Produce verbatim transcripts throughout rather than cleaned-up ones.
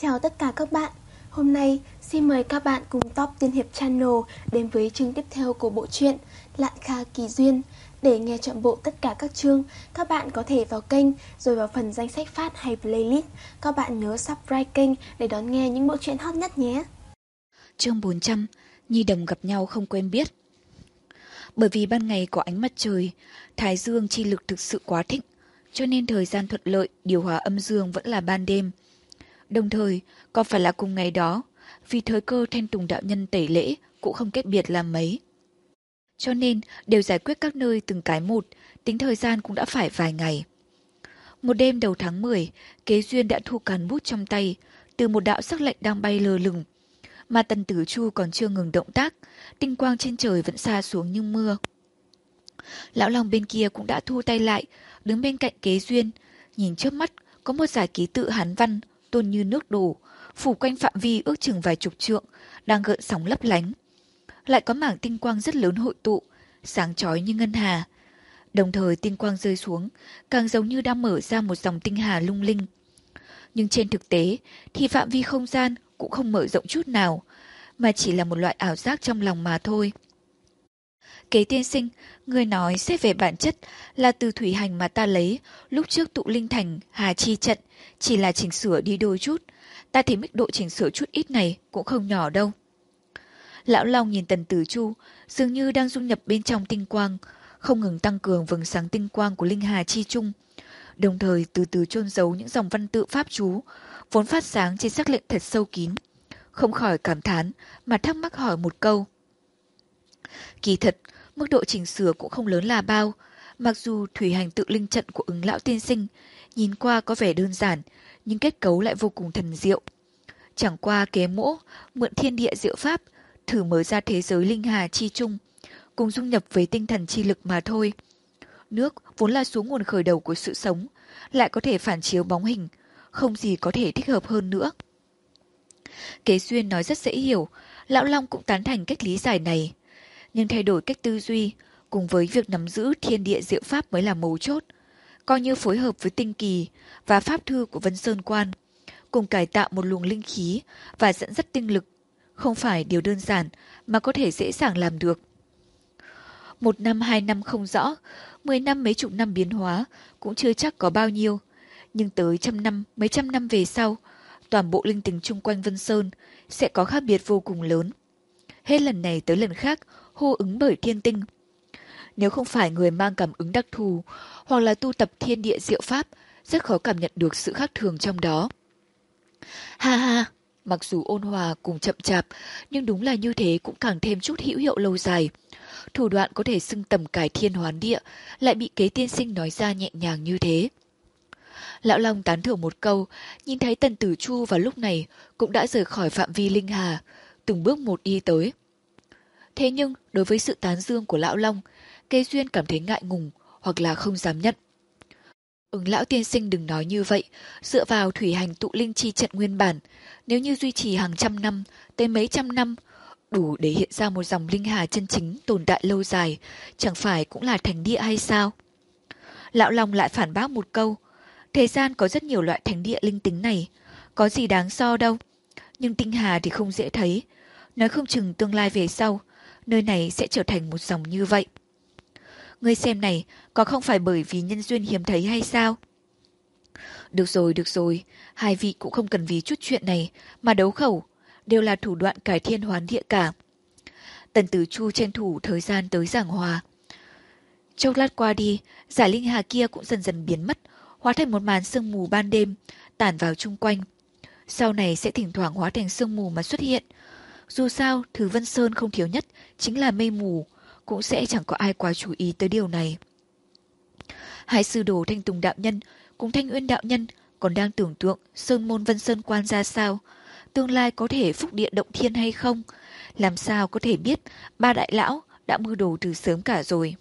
Chào tất cả các bạn. Hôm nay xin mời các bạn cùng Top Tiên Hiệp Channel đến với chương tiếp theo của bộ truyện Lạn Kha Kỳ Duyên. Để nghe trọn bộ tất cả các chương, các bạn có thể vào kênh rồi vào phần danh sách phát hay playlist. Các bạn nhớ subscribe kênh để đón nghe những bộ truyện hot nhất nhé. Chương bốn trăm, Nhi đồng gặp nhau không quen biết. Bởi vì ban ngày có ánh mặt trời, thái dương chi lực thực sự quá thịnh, cho nên thời gian thuận lợi điều hòa âm dương vẫn là ban đêm. Đồng thời, còn phải là cùng ngày đó, vì thời cơ Thanh Tùng đạo nhân tẩy lễ cũng không cách biệt là mấy. Cho nên, đều giải quyết các nơi từng cái một, tính thời gian cũng đã phải vài ngày. Một đêm đầu tháng mười, Kế Duyên đã thu cán bút trong tay, từ một đạo sắc lệnh đang bay lờ lửng. Mà Tần Tử Chu còn chưa ngừng động tác, tinh quang trên trời vẫn xa xuống như mưa. Lão Long bên kia cũng đã thu tay lại, đứng bên cạnh Kế Duyên, nhìn trước mắt có một dải ký tự Hán văn, tuôn như nước đổ, phủ quanh phạm vi ước chừng vài chục trượng, đang gợn sóng lấp lánh. Lại có mảng tinh quang rất lớn hội tụ, sáng chói như ngân hà. Đồng thời tinh quang rơi xuống, càng giống như đang mở ra một dòng tinh hà lung linh. Nhưng trên thực tế thì phạm vi không gian cũng không mở rộng chút nào, mà chỉ là một loại ảo giác trong lòng mà thôi. Kế tiên sinh, người nói xét về bản chất là từ thủy hành mà ta lấy, lúc trước tụ linh thành, hà chi trận, chỉ là chỉnh sửa đi đôi chút. Ta thấy mức độ chỉnh sửa chút ít này cũng không nhỏ đâu. Lão Long nhìn Tần Tử Chu, dường như đang dung nhập bên trong tinh quang, không ngừng tăng cường vầng sáng tinh quang của linh hà chi trung, đồng thời từ từ chôn giấu những dòng văn tự pháp chú, vốn phát sáng trên sắc lệnh thật sâu kín. Không khỏi cảm thán, mà thắc mắc hỏi một câu. Kỳ thật, mức độ chỉnh sửa cũng không lớn là bao, mặc dù thủy hành tự linh trận của Ứng lão tiên sinh nhìn qua có vẻ đơn giản, nhưng kết cấu lại vô cùng thần diệu. Chẳng qua kế mỗ, mượn thiên địa diệu pháp, thử mở ra thế giới linh hà chi trung, cùng dung nhập với tinh thần chi lực mà thôi. Nước vốn là xuống nguồn khởi đầu của sự sống, lại có thể phản chiếu bóng hình, không gì có thể thích hợp hơn nữa. Kế Duyên nói rất dễ hiểu, Lão Long cũng tán thành cách lý giải này. Nhưng thay đổi cách tư duy, cùng với việc nắm giữ thiên địa diệu pháp mới là mấu chốt. Coi như phối hợp với tinh kỳ và pháp thư của Vân Sơn Quan, cùng cải tạo một luồng linh khí và dẫn dắt tinh lực, không phải điều đơn giản mà có thể dễ dàng làm được. Một năm hai năm không rõ, mười năm mấy chục năm biến hóa cũng chưa chắc có bao nhiêu, nhưng tới trăm năm mấy trăm năm về sau, toàn bộ linh tính chung quanh Vân Sơn sẽ có khác biệt vô cùng lớn. Hết lần này tới lần khác hô ứng bởi thiên tinh. Nếu không phải người mang cảm ứng đặc thù hoặc là tu tập thiên địa diệu pháp, rất khó cảm nhận được sự khác thường trong đó. Ha ha, mặc dù ôn hòa cùng chậm chạp, nhưng đúng là như thế cũng càng thêm chút hữu hiệu lâu dài. Thủ đoạn có thể xưng tầm cải thiên hoán địa, lại bị Kế tiên sinh nói ra nhẹ nhàng như thế. Lão Long tán thưởng một câu, nhìn thấy Tần Tử Chu vào lúc này cũng đã rời khỏi phạm vi linh hà, từng bước một đi tới. Thế nhưng, đối với sự tán dương của Lão Long, Kế Duyên cảm thấy ngại ngùng hoặc là không dám nhận. Ứng lão tiên sinh đừng nói như vậy, dựa vào thủy hành tụ linh chi trận nguyên bản, nếu như duy trì hàng trăm năm, tới mấy trăm năm, đủ để hiện ra một dòng linh hà chân chính tồn tại lâu dài, chẳng phải cũng là thánh địa hay sao? Lão Long lại phản bác một câu, thế gian có rất nhiều loại thánh địa linh tính này, có gì đáng so đâu, nhưng tinh hà thì không dễ thấy, nói không chừng tương lai về sau, nơi này sẽ trở thành một dòng như vậy. Ngươi xem này, có không phải bởi vì nhân duyên hiếm thấy hay sao? Được rồi, được rồi, hai vị cũng không cần vì chút chuyện này mà đấu khẩu, đều là thủ đoạn cải thiên hoán địa cả. Tần Tử Chu tranh thủ thời gian tới giảng hòa. Chốc lát qua đi, giải linh hà kia cũng dần dần biến mất, hóa thành một màn sương mù ban đêm, tản vào chung quanh. Sau này sẽ thỉnh thoảng hóa thành sương mù mà xuất hiện. Dù sao, thứ Vân Sơn không thiếu nhất chính là mây mù, cũng sẽ chẳng có ai quá chú ý tới điều này. Hai sư đồ Thanh Tùng đạo nhân cùng Thanh Uyên đạo nhân còn đang tưởng tượng sơn môn Vân Sơn Quan ra sao, tương lai có thể phúc địa động thiên hay không, làm sao có thể biết ba đại lão đã mưu đồ từ sớm cả rồi.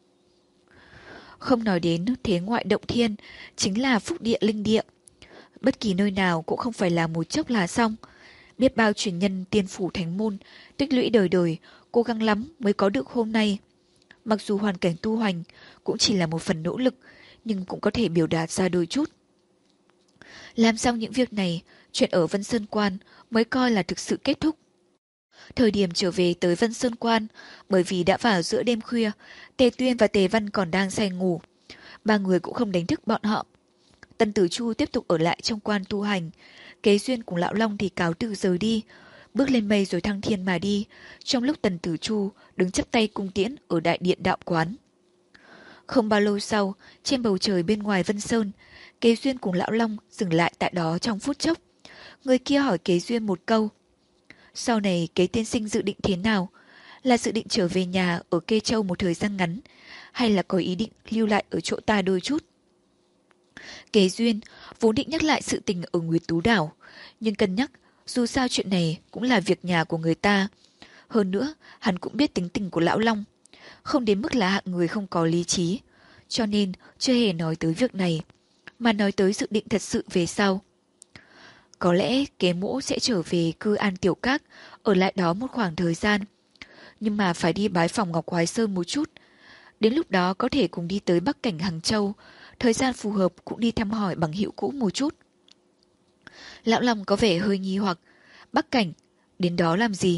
Không nói đến thế ngoại động thiên, chính là phúc địa linh địa. Bất kỳ nơi nào cũng không phải là một chốc là xong. Biết bao truyền nhân tiên phủ thánh môn, tích lũy đời đời, cố gắng lắm mới có được hôm nay. Mặc dù hoàn cảnh tu hành cũng chỉ là một phần nỗ lực, nhưng cũng có thể biểu đạt ra đôi chút. Làm xong những việc này, chuyện ở Vân Sơn Quan mới coi là thực sự kết thúc. Thời điểm trở về tới Vân Sơn Quan, bởi vì đã vào giữa đêm khuya, Tề Tuyên và Tề Văn còn đang say ngủ. Ba người cũng không đánh thức bọn họ. Tần Tử Chu tiếp tục ở lại trong quan tu hành. Kế Duyên cùng Lão Long thì cáo từ rời đi, bước lên mây rồi thăng thiên mà đi, trong lúc Tần Tử Chu đứng chắp tay cung tiễn ở đại điện đạo quán. Không bao lâu sau, trên bầu trời bên ngoài Vân Sơn, Kế Duyên cùng Lão Long dừng lại tại đó trong phút chốc. Người kia hỏi Kế Duyên một câu. Sau này Kế tiên sinh dự định thế nào? Là dự định trở về nhà ở Kê Châu một thời gian ngắn, hay là có ý định lưu lại ở chỗ ta đôi chút? Kế Duyên vốn định nhắc lại sự tình ở Nguyệt Tú Đảo, nhưng cân nhắc dù sao chuyện này cũng là việc nhà của người ta. Hơn nữa, hắn cũng biết tính tình của Lão Long, không đến mức là hạng người không có lý trí, cho nên chưa hề nói tới việc này, mà nói tới dự định thật sự về sau. Có lẽ Kế Mỗ sẽ trở về cư An Tiểu Các, ở lại đó một khoảng thời gian. Nhưng mà phải đi bái phòng Ngọc Hoài Sơn một chút. Đến lúc đó có thể cùng đi tới Bắc Cảnh Hàng Châu, thời gian phù hợp cũng đi thăm hỏi bằng hữu cũ một chút. Lão Long có vẻ hơi nghi hoặc. Bắc Cảnh, đến đó làm gì?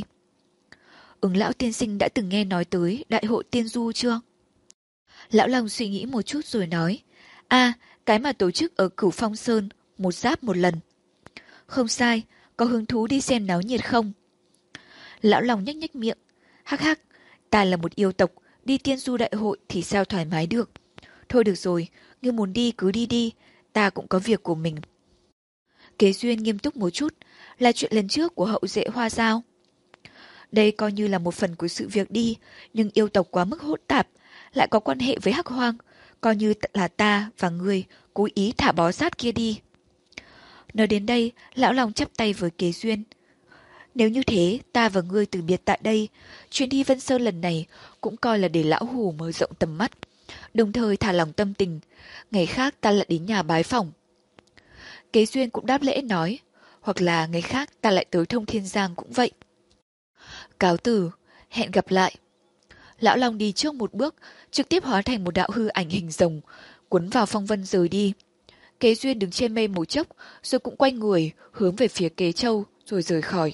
Ứng lão tiên sinh đã từng nghe nói tới đại hội tiên du chưa? Lão Long suy nghĩ một chút rồi nói. À, cái mà tổ chức ở Cửu Phong Sơn, một giáp một lần. Không sai, có hứng thú đi xem náo nhiệt không? Lão Long nhếch nhếch miệng. Hắc hắc, ta là một yêu tộc, đi tiên du đại hội thì sao thoải mái được. Thôi được rồi, ngươi muốn đi cứ đi đi, ta cũng có việc của mình. Kế Duyên nghiêm túc một chút, là chuyện lần trước của hậu duệ Hoa Giao. Đây coi như là một phần của sự việc đi, nhưng yêu tộc quá mức hỗn tạp, lại có quan hệ với Hắc Hoang, coi như là ta và ngươi cố ý thả bó sát kia đi. Nói đến đây, Lão Long chắp tay với Kế Duyên. Nếu như thế, ta và ngươi từ biệt tại đây, chuyến đi Vân Sơn lần này cũng coi là để Lão Hủ mở rộng tầm mắt, đồng thời thả lòng tâm tình, ngày khác ta lại đến nhà bái phỏng. Kế Duyên cũng đáp lễ nói, hoặc là ngày khác ta lại tới Thông Thiên Giang cũng vậy. Cáo từ, hẹn gặp lại. Lão Long đi trước một bước, trực tiếp hóa thành một đạo hư ảnh hình rồng, cuốn vào phong vân rời đi. Kế Duyên đứng trên mây một chốc, rồi cũng quay người, hướng về phía Kế Châu, rồi rời khỏi.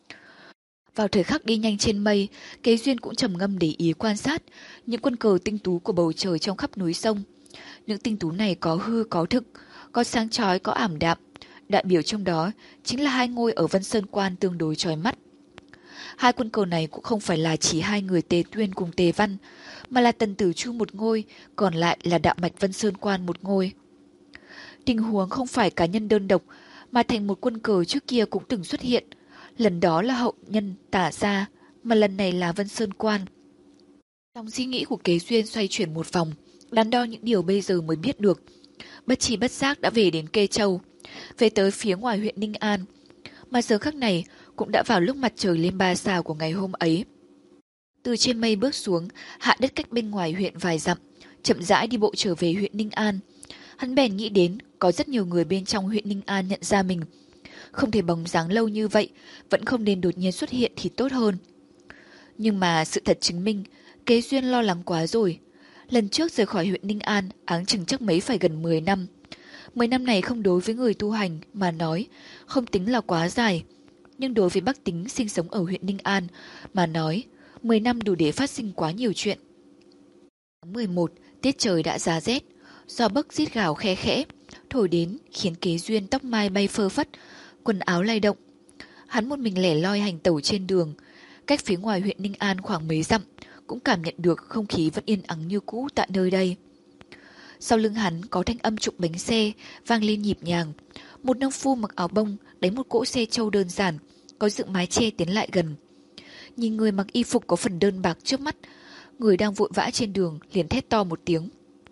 Vào thời khắc đi nhanh trên mây, Kế Duyên cũng trầm ngâm để ý quan sát những quân cờ tinh tú của bầu trời trong khắp núi sông. Những tinh tú này có hư có thực, có sáng chói có ảm đạm. Đại biểu trong đó chính là hai ngôi ở Vân Sơn Quan tương đối chói mắt. Hai quân cờ này cũng không phải là chỉ hai người Tề Tuyên cùng Tề Văn, mà là Tần Tử Chu một ngôi, còn lại là đạo mạch Vân Sơn Quan một ngôi. Tình huống không phải cá nhân đơn độc, mà thành một quân cờ trước kia cũng từng xuất hiện. Lần đó là hậu nhân Tả Gia, mà lần này là Vân Sơn Quan. Trong suy nghĩ của Kế Duyên xoay chuyển một vòng, đắn đo những điều bây giờ mới biết được. Bất chi bất giác đã về đến Kê Châu, về tới phía ngoài huyện Ninh An. Mà giờ khắc này cũng đã vào lúc mặt trời lên ba sao của ngày hôm ấy. Từ trên mây bước xuống, hạ đất cách bên ngoài huyện vài dặm, chậm rãi đi bộ trở về huyện Ninh An. Hắn bèn nghĩ đến có rất nhiều người bên trong huyện Ninh An nhận ra mình. Không thể bóng dáng lâu như vậy, vẫn không nên đột nhiên xuất hiện thì tốt hơn. Nhưng mà sự thật chứng minh, Kế Duyên lo lắng quá rồi. Lần trước rời khỏi huyện Ninh An, áng chừng chắc mấy phải gần mười năm. mười năm này không đối với người tu hành mà nói, không tính là quá dài. Nhưng đối với bác tính sinh sống ở huyện Ninh An mà nói, mười năm đủ để phát sinh quá nhiều chuyện. Tháng mười một, tiết trời đã giá rét, gió bấc rít gào khe khẽ, thổi đến khiến Kế Duyên tóc mai bay phơ phất, quần áo lay động. Hắn một mình lẻ loi hành tẩu trên đường, cách phía ngoài huyện Ninh An khoảng mấy dặm, cũng cảm nhận được không khí vẫn yên ắng như cũ tại nơi đây. Sau lưng hắn có thanh âm trục bánh xe vang lên nhịp nhàng. Một nông phu mặc áo bông đánh một cỗ xe trâu đơn giản, có dựng mái che tiến lại gần. Nhìn người mặc y phục có phần đơn bạc trước mắt, người đang vội vã trên đường liền thét to một tiếng.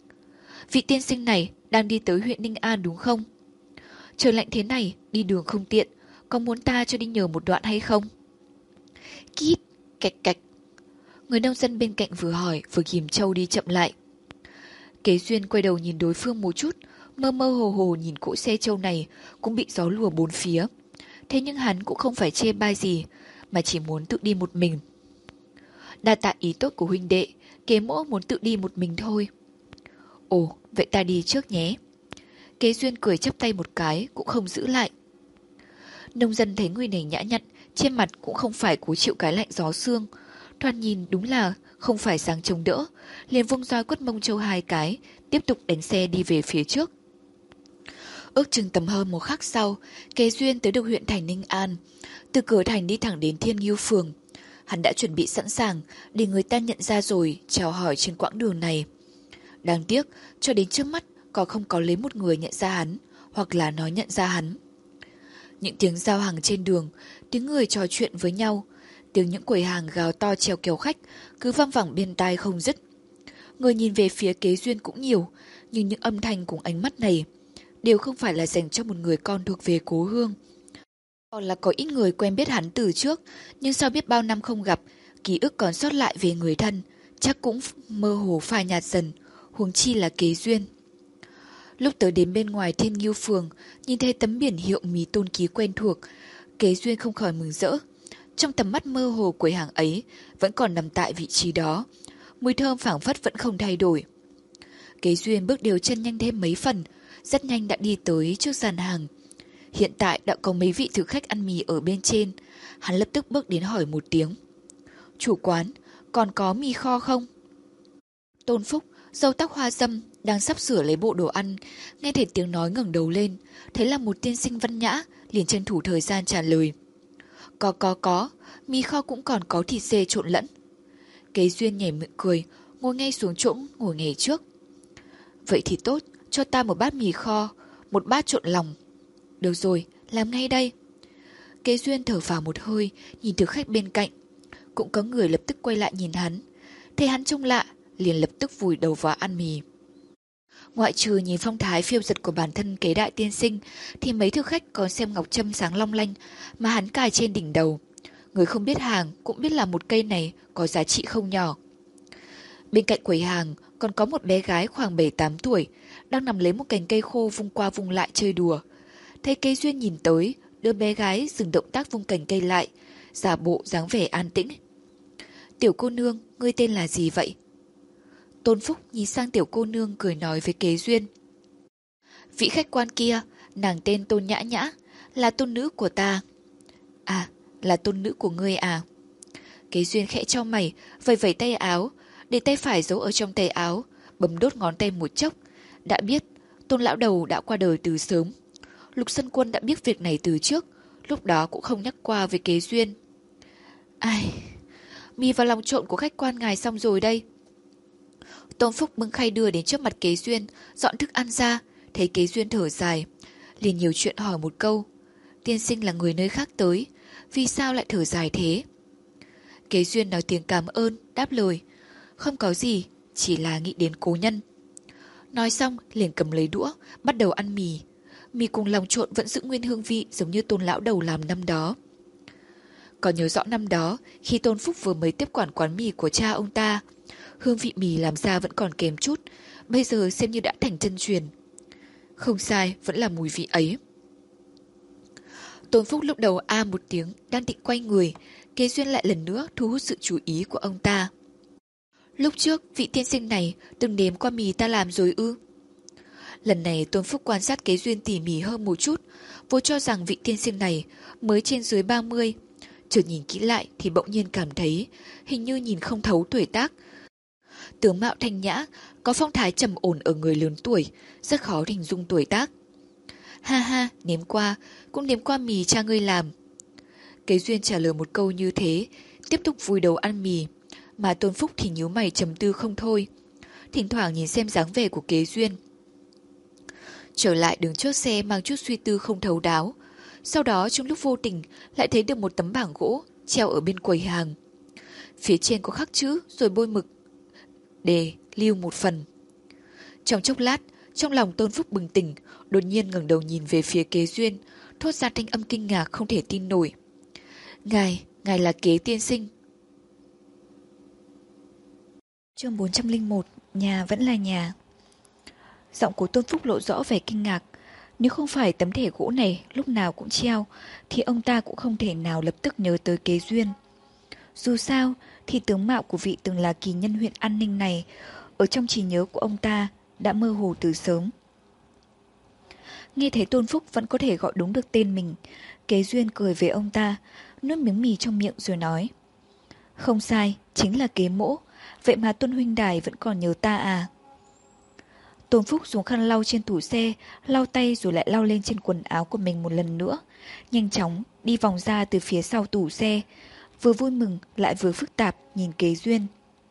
Vị tiên sinh này đang đi tới huyện Ninh An đúng không? Trời lạnh thế này, đi đường không tiện, có muốn ta cho đi nhờ một đoạn hay không? Kít, cạch cạch. Người nông dân bên cạnh vừa hỏi vừa ghìm trâu đi chậm lại. Kế Duyên quay đầu nhìn đối phương một chút, mơ mơ hồ hồ nhìn cỗ xe trâu này cũng bị gió lùa bốn phía. Thế nhưng hắn cũng không phải chê bai gì, mà chỉ muốn tự đi một mình. Đa tạ ý tốt của huynh đệ, Kế Mỗ muốn tự đi một mình thôi. Ồ, vậy ta đi trước nhé. Kế Duyên cười chắp tay một cái, cũng không giữ lại. Nông dân thấy người này nhã nhặn, trên mặt cũng không phải cố chịu cái lạnh gió xương. Thoạt nhìn đúng là không phải sáng chống đỡ, liền vung roi quất mông Châu hai cái, tiếp tục đánh xe đi về phía trước. Ước chừng tầm hơn một khắc sau, Kế Duyên tới được huyện thành Ninh An. Từ cửa thành đi thẳng đến Thiên Ngưu Phường. Hắn đã chuẩn bị sẵn sàng để người ta nhận ra rồi chào hỏi trên quãng đường này. Đáng tiếc, cho đến trước mắt còn không có lấy một người nhận ra hắn, hoặc là nói nhận ra hắn. Những tiếng giao hàng trên đường, tiếng người trò chuyện với nhau, tiếng những quầy hàng gào to trèo kéo khách cứ vang vẳng bên tai không dứt. Người nhìn về phía Kế Duyên cũng nhiều, nhưng những âm thanh cùng ánh mắt này đều không phải là dành cho một người con thuộc về cố hương. Còn là có ít người quen biết hắn từ trước, nhưng sau biết bao năm không gặp, ký ức còn sót lại về người thân, chắc cũng mơ hồ phai nhạt dần, huống chi là Kế Duyên. Lúc tới đến bên ngoài Thiên Ngưu Phường, nhìn thấy tấm biển hiệu mì Tôn Ký quen thuộc, Kế Duyên không khỏi mừng rỡ. Trong tầm mắt mơ hồ quầy hàng ấy vẫn còn nằm tại vị trí đó, mùi thơm phảng phất vẫn không thay đổi. Kế Duyên bước đều chân nhanh thêm mấy phần, rất nhanh đã đi tới trước sàn hàng. Hiện tại đã có mấy vị thực khách ăn mì ở bên trên, hắn lập tức bước đến hỏi một tiếng. Chủ quán, còn có mì kho không? Tôn Phúc, râu tóc hoa râm, đang sắp sửa lấy bộ đồ ăn, nghe thấy tiếng nói ngẩng đầu lên, thấy là một tiên sinh văn nhã, liền tranh thủ thời gian trả lời. Có có có, mì kho cũng còn có thịt dê trộn lẫn. Kế Duyên nhảy miệng cười, ngồi ngay xuống chỗ ngồi nghề trước. Vậy thì tốt, cho ta một bát mì kho, một bát trộn lòng. Được rồi, làm ngay đây. Kế Duyên thở phào một hơi, nhìn thực khách bên cạnh. Cũng có người lập tức quay lại nhìn hắn. Thấy hắn trông lạ, liền lập tức vùi đầu vào ăn mì. Ngoại trừ nhìn phong thái phiêu dật của bản thân Kế đại tiên sinh, thì mấy thực khách còn xem ngọc trâm sáng long lanh mà hắn cài trên đỉnh đầu. Người không biết hàng cũng biết là một cây này có giá trị không nhỏ. Bên cạnh quầy hàng còn có một bé gái khoảng bảy tám tuổi, đang nằm lấy một cành cây khô vung qua vung lại chơi đùa. Thấy Kế Duyên nhìn tới, đứa bé gái dừng động tác vung cành cây lại, giả bộ dáng vẻ an tĩnh. Tiểu cô nương, ngươi tên là gì vậy? Tôn Phúc nhìn sang tiểu cô nương cười nói với Kế Duyên. Vị khách quan kia, nàng tên Tôn Nhã Nhã, là tôn nữ của ta. À, là tôn nữ của ngươi à? Kế Duyên khẽ chau mày, vẩy vẩy tay áo, để tay phải giấu ở trong tay áo, bấm đốt ngón tay một chốc. Đã biết, Tôn lão đầu đã qua đời từ sớm. Lục Sân Quân đã biết việc này từ trước, lúc đó cũng không nhắc qua với Kế Duyên. Ai, mì và lòng trộn của khách quan ngài xong rồi đây. Tôn Phúc bưng khay đưa đến trước mặt Kế Duyên, dọn thức ăn ra, thấy Kế Duyên thở dài, liền nhiều chuyện hỏi một câu. Tiên sinh là người nơi khác tới, vì sao lại thở dài thế? Kế Duyên nói tiếng cảm ơn, đáp lời. Không có gì, chỉ là nghĩ đến cố nhân. Nói xong, liền cầm lấy đũa, bắt đầu ăn mì. Mì cùng lòng trộn vẫn giữ nguyên hương vị giống như Tôn lão đầu làm năm đó. Còn nhớ rõ năm đó, khi Tôn Phúc vừa mới tiếp quản quán mì của cha ông ta, hương vị mì làm ra vẫn còn kém chút, bây giờ xem như đã thành chân truyền. Không sai, vẫn là mùi vị ấy. Tôn Phúc lúc đầu a một tiếng, đang định quay người, Kế Duyên lại lần nữa thu hút sự chú ý của ông ta. Lúc trước, vị tiên sinh này từng nếm qua mì ta làm rồi ư? Lần này Tôn Phúc quan sát Kế Duyên tỉ mỉ hơn một chút, vốn cho rằng vị tiên sinh này mới trên dưới ba mươi. Chợt nhìn kỹ lại thì bỗng nhiên cảm thấy hình như nhìn không thấu tuổi tác. Tướng mạo thanh nhã, có phong thái trầm ổn ở người lớn tuổi, rất khó hình dung tuổi tác. Ha ha, nếm qua, cũng nếm qua mì cha ngươi làm. Kế Duyên trả lời một câu như thế, tiếp tục vùi đầu ăn mì, mà Tôn Phúc thì nhíu mày trầm tư không thôi. Thỉnh thoảng nhìn xem dáng vẻ của Kế Duyên. Trở lại đứng trước xe mang chút suy tư không thấu đáo. Sau đó trong lúc vô tình lại thấy được một tấm bảng gỗ treo ở bên quầy hàng. Phía trên có khắc chữ rồi bôi mực để lưu một phần. Trong chốc lát, trong lòng Tôn Phúc bừng tỉnh, đột nhiên ngẩng đầu nhìn về phía Kế Duyên, thốt ra thanh âm kinh ngạc không thể tin nổi. Ngài, ngài là Kế tiên sinh. Chương bốn trăm lẻ một, nhà vẫn là nhà. Giọng của Tôn Phúc lộ rõ vẻ kinh ngạc. Nếu không phải tấm thẻ gỗ này lúc nào cũng treo, thì ông ta cũng không thể nào lập tức nhớ tới Kế Duyên. Dù sao, thì tướng mạo của vị từng là kỳ nhân huyện An Ninh này, ở trong trí nhớ của ông ta, đã mơ hồ từ sớm. Nghe thấy Tôn Phúc vẫn có thể gọi đúng được tên mình, Kế Duyên cười với ông ta, nuốt miếng mì trong miệng rồi nói. Không sai, chính là Kế Mỗ, vậy mà Tôn huynh đài vẫn còn nhớ ta à? Tôn Phúc dùng khăn lau trên tủ xe, lau tay rồi lại lau lên trên quần áo của mình một lần nữa. Nhanh chóng đi vòng ra từ phía sau tủ xe, vừa vui mừng lại vừa phức tạp nhìn Kế Duyên.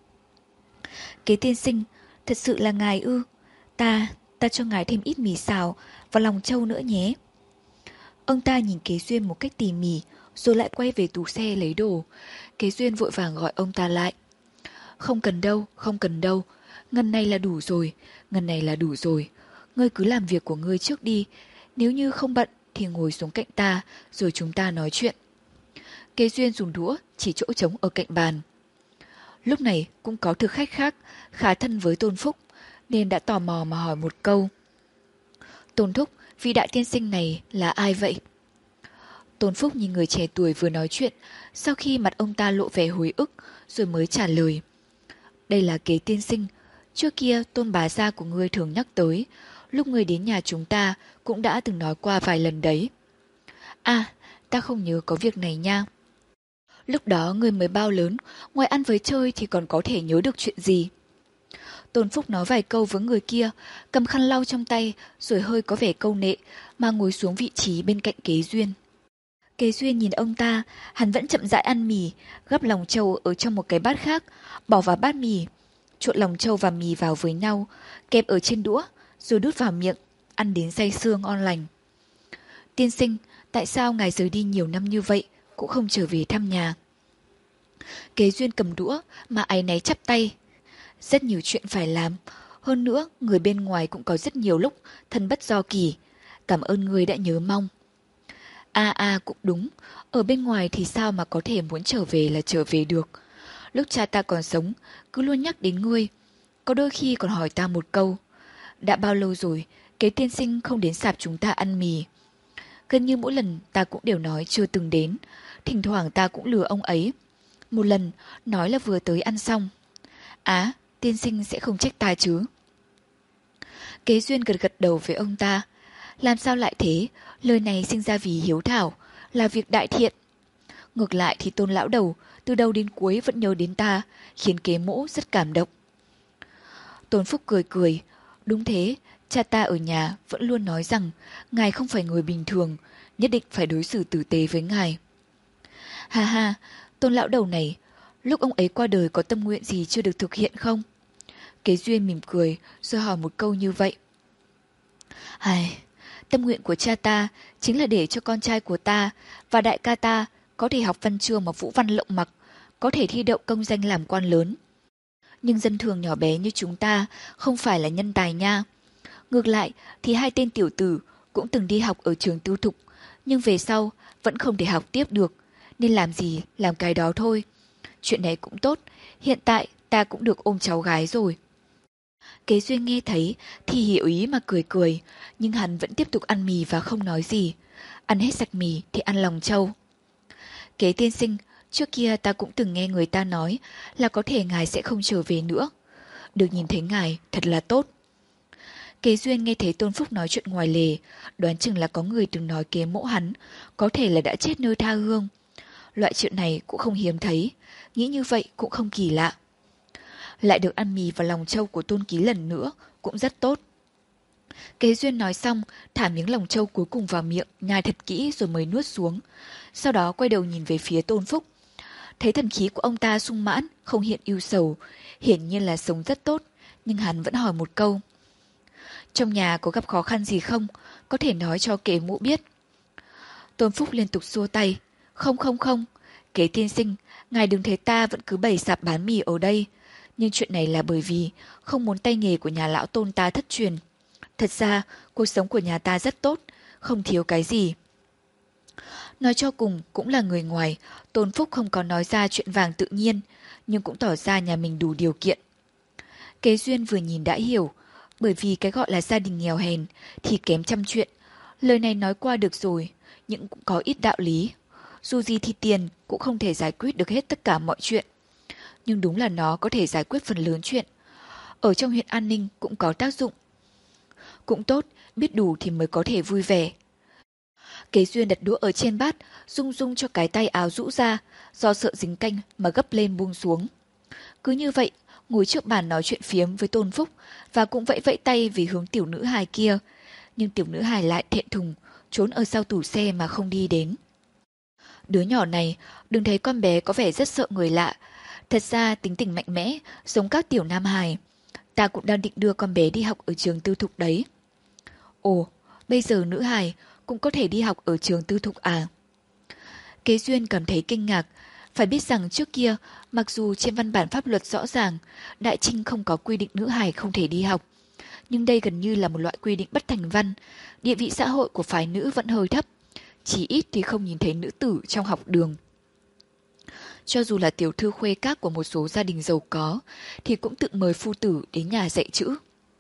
Kế tiên sinh, thật sự là ngài ư? Ta, ta cho ngài thêm ít mì xào và lòng trâu nữa nhé. Ông ta nhìn Kế Duyên một cách tỉ mỉ, rồi lại quay về tủ xe lấy đồ. Kế Duyên vội vàng gọi ông ta lại. Không cần đâu, không cần đâu. Ngần này là đủ rồi, ngần này là đủ rồi. Ngươi cứ làm việc của ngươi trước đi. Nếu như không bận thì ngồi xuống cạnh ta, rồi chúng ta nói chuyện. Kế Duyên dùng đũa chỉ chỗ trống ở cạnh bàn. Lúc này cũng có thực khách khác, khá thân với Tôn Phúc, nên đã tò mò mà hỏi một câu. Tôn Thúc, vị đại tiên sinh này là ai vậy? Tôn Phúc nhìn người trẻ tuổi vừa nói chuyện, sau khi mặt ông ta lộ vẻ hồi ức, rồi mới trả lời. Đây là Kế tiên sinh, trước kia Tôn bá gia của ngươi thường nhắc tới, lúc ngươi đến nhà chúng ta cũng đã từng nói qua vài lần đấy. À, ta không nhớ có việc này nha. Lúc đó ngươi mới bao lớn, ngoài ăn với chơi thì còn có thể nhớ được chuyện gì? Tôn Phúc nói vài câu với người kia, cầm khăn lau trong tay, rồi hơi có vẻ câu nệ, mà ngồi xuống vị trí bên cạnh Kế Duyên. Kế Duyên nhìn ông ta, hắn vẫn chậm rãi ăn mì, gắp lòng trâu ở trong một cái bát khác, bỏ vào bát mì, trộn lòng trâu và mì vào với nhau, kẹp ở trên đũa, rồi đút vào miệng, ăn đến say sưa ngon lành. Tiên sinh, tại sao ngài rời đi nhiều năm như vậy, cũng không trở về thăm nhà? Kế Duyên cầm đũa, mà áy náy chắp tay. Rất nhiều chuyện phải làm, hơn nữa người bên ngoài cũng có rất nhiều lúc thân bất do kỳ. Cảm ơn người đã nhớ mong. À à cũng đúng, ở bên ngoài thì sao mà có thể muốn trở về là trở về được. Lúc cha ta còn sống, cứ luôn nhắc đến ngươi. Có đôi khi còn hỏi ta một câu. Đã bao lâu rồi, Kế tiên sinh không đến sạp chúng ta ăn mì? Gần như mỗi lần ta cũng đều nói chưa từng đến. Thỉnh thoảng ta cũng lừa ông ấy. Một lần, nói là vừa tới ăn xong. Á, tiên sinh sẽ không trách ta chứ? Kế Duyên gật gật đầu với ông ta. Làm sao lại thế? Lời này sinh ra vì hiếu thảo, là việc đại thiện. Ngược lại thì Tôn lão đầu từ đầu đến cuối vẫn nhớ đến ta, khiến Kế Mỗ rất cảm động. Tôn Phúc cười cười. Đúng thế, cha ta ở nhà vẫn luôn nói rằng ngài không phải người bình thường, nhất định phải đối xử tử tế với ngài. Ha ha, Tôn lão đầu này, lúc ông ấy qua đời có tâm nguyện gì chưa được thực hiện không? Kế Duyên mỉm cười rồi hỏi một câu như vậy. Ai, tâm nguyện của cha ta chính là để cho con trai của ta và đại ca ta có thể học văn chương mà vũ văn lộng mặc, có thể thi đậu công danh làm quan lớn. Nhưng dân thường nhỏ bé như chúng ta không phải là nhân tài nha. Ngược lại thì hai tên tiểu tử cũng từng đi học ở trường tư thục, nhưng về sau vẫn không thể học tiếp được, nên làm gì làm cái đó thôi. Chuyện này cũng tốt, hiện tại ta cũng được ôm cháu gái rồi. Kế Duyên nghe thấy thì hiểu ý mà cười cười, nhưng hắn vẫn tiếp tục ăn mì và không nói gì. Ăn hết sạch mì thì ăn lòng trâu. Kế tiên sinh, trước kia ta cũng từng nghe người ta nói là có thể ngài sẽ không trở về nữa. Được nhìn thấy ngài thật là tốt. Kế Duyên nghe thấy Tôn Phúc nói chuyện ngoài lề, đoán chừng là có người từng nói Kế Mỗ hắn, có thể là đã chết nơi tha hương. Loại chuyện này cũng không hiếm thấy, nghĩ như vậy cũng không kỳ lạ. Lại được ăn mì và lòng trâu của Tôn Ký lần nữa, cũng rất tốt. Kế Duyên nói xong, thả miếng lòng trâu cuối cùng vào miệng, nhai thật kỹ rồi mới nuốt xuống. Sau đó quay đầu nhìn về phía Tôn Phúc. Thấy thần khí của ông ta sung mãn, không hiện ưu sầu, hiển nhiên là sống rất tốt, nhưng hắn vẫn hỏi một câu. Trong nhà có gặp khó khăn gì không? Có thể nói cho Kế Mỗ biết. Tôn Phúc liên tục xua tay. Không không không, Kế tiên sinh, ngài đừng thấy ta vẫn cứ bày sạp bán mì ở đây. Nhưng chuyện này là bởi vì không muốn tay nghề của nhà lão Tôn ta thất truyền. Thật ra, cuộc sống của nhà ta rất tốt, không thiếu cái gì. Nói cho cùng cũng là người ngoài, Tôn Phúc không có nói ra chuyện vàng tự nhiên, nhưng cũng tỏ ra nhà mình đủ điều kiện. Kế Duyên vừa nhìn đã hiểu, bởi vì cái gọi là gia đình nghèo hèn thì kém trăm chuyện. Lời này nói qua được rồi, nhưng cũng có ít đạo lý. Dù gì thì tiền cũng không thể giải quyết được hết tất cả mọi chuyện. Nhưng đúng là nó có thể giải quyết phần lớn chuyện. Ở trong huyện An Ninh cũng có tác dụng. Cũng tốt, biết đủ thì mới có thể vui vẻ. Kế Duyên đặt đũa ở trên bát, rung rung cho cái tay áo rũ ra, do sợ dính canh mà gấp lên buông xuống. Cứ như vậy, ngồi trước bàn nói chuyện phiếm với Tôn Phúc và cũng vẫy vẫy tay về hướng tiểu nữ hài kia. Nhưng tiểu nữ hài lại thẹn thùng, trốn ở sau tủ xe mà không đi đến. Đứa nhỏ này, đừng thấy con bé có vẻ rất sợ người lạ. Thật ra tính tình mạnh mẽ, giống các tiểu nam hài. Ta cũng đang định đưa con bé đi học ở trường tư thục đấy. Ồ, bây giờ nữ hài cũng có thể đi học ở trường tư thục à? Kế Duyên cảm thấy kinh ngạc. Phải biết rằng trước kia, mặc dù trên văn bản pháp luật rõ ràng, Đại Trinh không có quy định nữ hài không thể đi học. Nhưng đây gần như là một loại quy định bất thành văn. Địa vị xã hội của phái nữ vẫn hơi thấp. Chỉ ít thì không nhìn thấy nữ tử trong học đường. Cho dù là tiểu thư khuê các của một số gia đình giàu có, thì cũng tự mời phu tử đến nhà dạy chữ.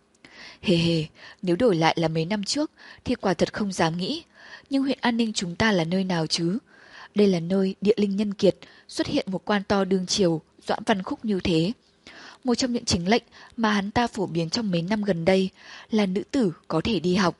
Hề hề, nếu đổi lại là mấy năm trước, thì quả thật không dám nghĩ. Nhưng huyện An Ninh chúng ta là nơi nào chứ? Đây là nơi địa linh nhân kiệt, xuất hiện một quan to đương triều, Doãn Văn Khúc như thế. Một trong những chính lệnh mà hắn ta phổ biến trong mấy năm gần đây là nữ tử có thể đi học.